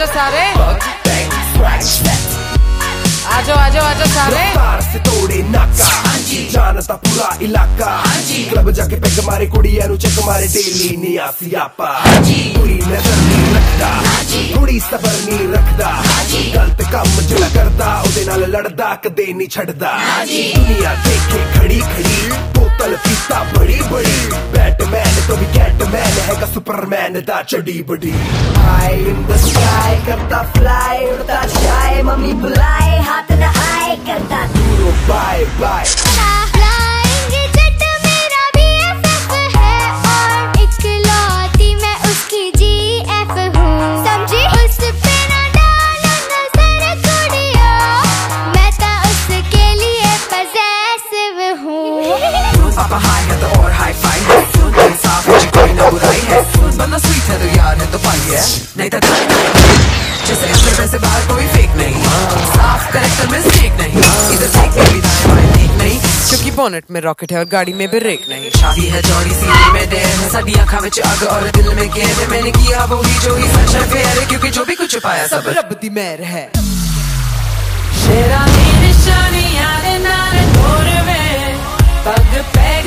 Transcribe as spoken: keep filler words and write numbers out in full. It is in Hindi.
आजो सारे, आजो आजो आजो सारे। से तोड़े नाका जानता पूरा इलाका, क्लब जाके पैग मारे कुड़िया नु चक मारे डेली नी आसियापा। पूरी नजर नहीं रखदा, थोड़ी सबर नहीं रखदा, गलत काम जिला करदा ओदे नाल लड़दा कदे नहीं छड़दा। दुनिया देखे खड़ी खड़ी बोतल पीता बड़ी बड़ी, बैटमैन तो भी कैटमैन हैगा सुपरमैन दा चढ़ी बड़ी। हाई इन द स्काई करता फ्लाई उड़ता जाए, मम्मी बुलाए हाथ न आए करता दूर बाय बाय। फ्लाइंग जेट मेरा बी एफ एफ है और इकलौती मैं उसकी जी एफ हूँ, समझी? उस पे ना डालो नजर कुड़ियों, मैं तो उसके लिए पजेसिव हूँ। पापा हाई है तो और हाई फाई है, साफ मुझे कोई ना बुराई है, बंदा स्वीट है तो यार है तो पाई है, नहीं तो जैसे इसमें वैसे बाहर कोई फेक नहीं, साफ करेक्टर में स्टेक नहीं, इधर फेक भी दाएं बाएं ठीक नहीं, क्योंकि बोनेट में रॉकेट है और गाड़ी में ब्रेक नहीं। शादी है चौड़ी सी में देर है, साडी आँखों में आग और दिल में कैद है, मैंने किया वो ही जो ही सच है फेयर है, क्योंकि जो भी कुछ पाया सब रब दी मेहर है। शेरा दी निशानियां दे नाल तोर वे, पग पे